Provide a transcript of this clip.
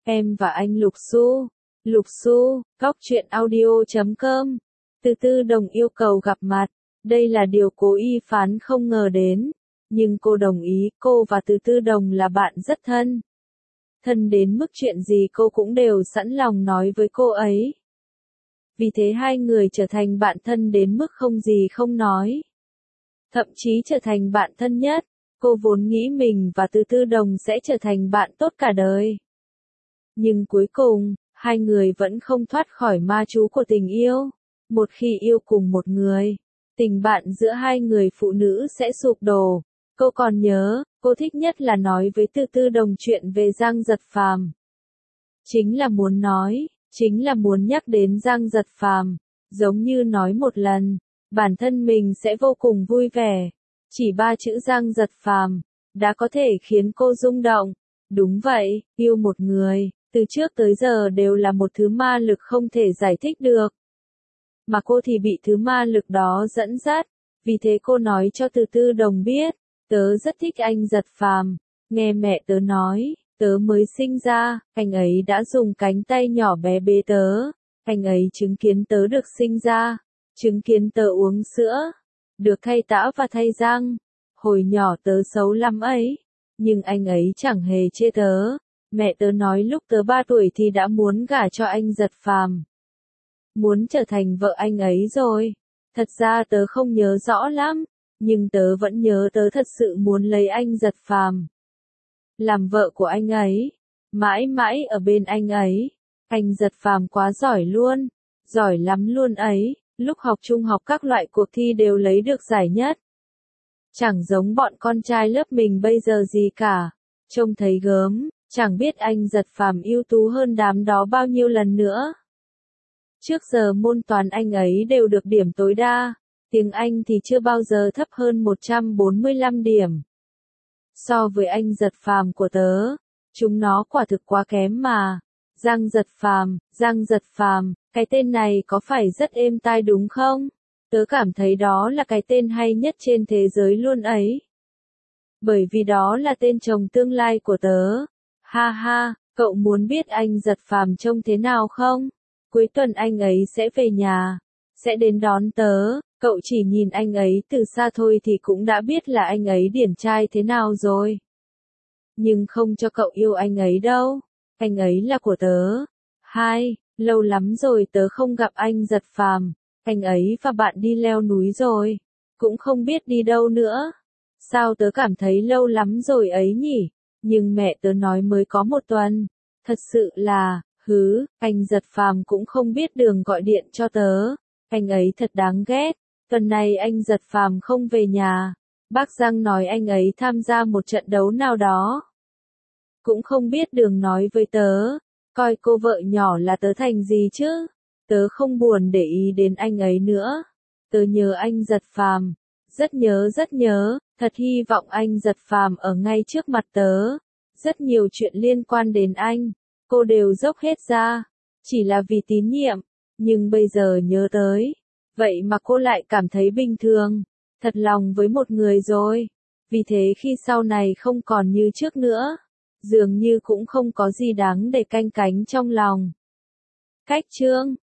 Em và anh Lục Xu. Lục Xu, góc truyện audio.com. Từ Tư Đồng yêu cầu gặp mặt. Đây là điều Cố Y Phán không ngờ đến. Nhưng cô đồng ý, cô và Từ Tư Đồng là bạn rất thân. Thân đến mức chuyện gì cô cũng đều sẵn lòng nói với cô ấy. Vì thế hai người trở thành bạn thân đến mức không gì không nói. Thậm chí trở thành bạn thân nhất. Cô vốn nghĩ mình và Từ Tư Đồng sẽ trở thành bạn tốt cả đời. Nhưng cuối cùng, hai người vẫn không thoát khỏi ma chú của tình yêu. Một khi yêu cùng một người, tình bạn giữa hai người phụ nữ sẽ sụp đổ. Cô còn nhớ, cô thích nhất là nói với Từ Tư Đồng chuyện về Giang Giật Phàm. Chính là muốn nhắc đến Giang Giật Phàm, giống như nói một lần, bản thân mình sẽ vô cùng vui vẻ. Chỉ 3 chữ Giang Giật Phàm đã có thể khiến cô rung động. Đúng vậy, yêu một người, từ trước tới giờ đều là một thứ ma lực không thể giải thích được. Mà cô thì bị thứ ma lực đó dẫn dắt, vì thế cô nói cho Từ Tư Đồng biết, tớ rất thích anh Giật Phàm, nghe mẹ tớ nói, tớ mới sinh ra, anh ấy đã dùng cánh tay nhỏ bé bế tớ, anh ấy chứng kiến tớ được sinh ra, chứng kiến tớ uống sữa, được thay tã và thay răng, hồi nhỏ tớ xấu lắm ấy, nhưng anh ấy chẳng hề chê tớ. Mẹ tớ nói lúc tớ 3 tuổi thì đã muốn gả cho anh Giật Phàm. Muốn trở thành vợ anh ấy rồi. Thật ra tớ không nhớ rõ lắm, nhưng tớ vẫn nhớ tớ thật sự muốn lấy anh Giật Phàm. Làm vợ của anh ấy, mãi mãi ở bên anh ấy. Anh Giật Phàm quá giỏi luôn, giỏi lắm luôn ấy, lúc học trung học các loại cuộc thi đều lấy được giải nhất. Chẳng giống bọn con trai lớp mình bây giờ gì cả, trông thấy gớm. Chẳng biết anh Giật Phàm ưu tú hơn đám đó bao nhiêu lần nữa. Trước giờ môn toán anh ấy đều được điểm tối đa, tiếng Anh thì chưa bao giờ thấp hơn 145 điểm. So với anh Giật Phàm của tớ, chúng nó quả thực quá kém mà. Giang Giật Phàm, cái tên này có phải rất êm tai đúng không? Tớ cảm thấy đó là cái tên hay nhất trên thế giới luôn ấy. Bởi vì đó là tên chồng tương lai của tớ. Ha ha, cậu muốn biết anh Giật Phàm trông thế nào không? Cuối tuần anh ấy sẽ về nhà, sẽ đến đón tớ, cậu chỉ nhìn anh ấy từ xa thôi thì cũng đã biết là anh ấy điển trai thế nào rồi. Nhưng không cho cậu yêu anh ấy đâu, anh ấy là của tớ. Lâu lắm rồi tớ không gặp anh Giật Phàm, anh ấy và bạn đi leo núi rồi, cũng không biết đi đâu nữa. Sao tớ cảm thấy lâu lắm rồi ấy nhỉ? Nhưng mẹ tớ nói mới có 1 tuần. Thật sự là, anh Giật Phàm cũng không biết đường gọi điện cho tớ. Anh ấy thật đáng ghét. Tuần này anh Giật Phàm không về nhà. Bác Giang nói anh ấy tham gia một trận đấu nào đó. Cũng không biết đường nói với tớ. Coi cô vợ nhỏ là tớ thành gì chứ? Tớ không buồn để ý đến anh ấy nữa. Tớ nhớ anh Giật Phàm. Rất nhớ, thật hy vọng anh Giật Phàm ở ngay trước mặt tớ. Rất nhiều chuyện liên quan đến anh, cô đều dốc hết ra, chỉ là vì tín nhiệm, nhưng bây giờ nhớ tới, vậy mà cô lại cảm thấy bình thường, thật lòng với một người rồi. Vì thế khi sau này không còn như trước nữa, dường như cũng không có gì đáng để canh cánh trong lòng. Cách chương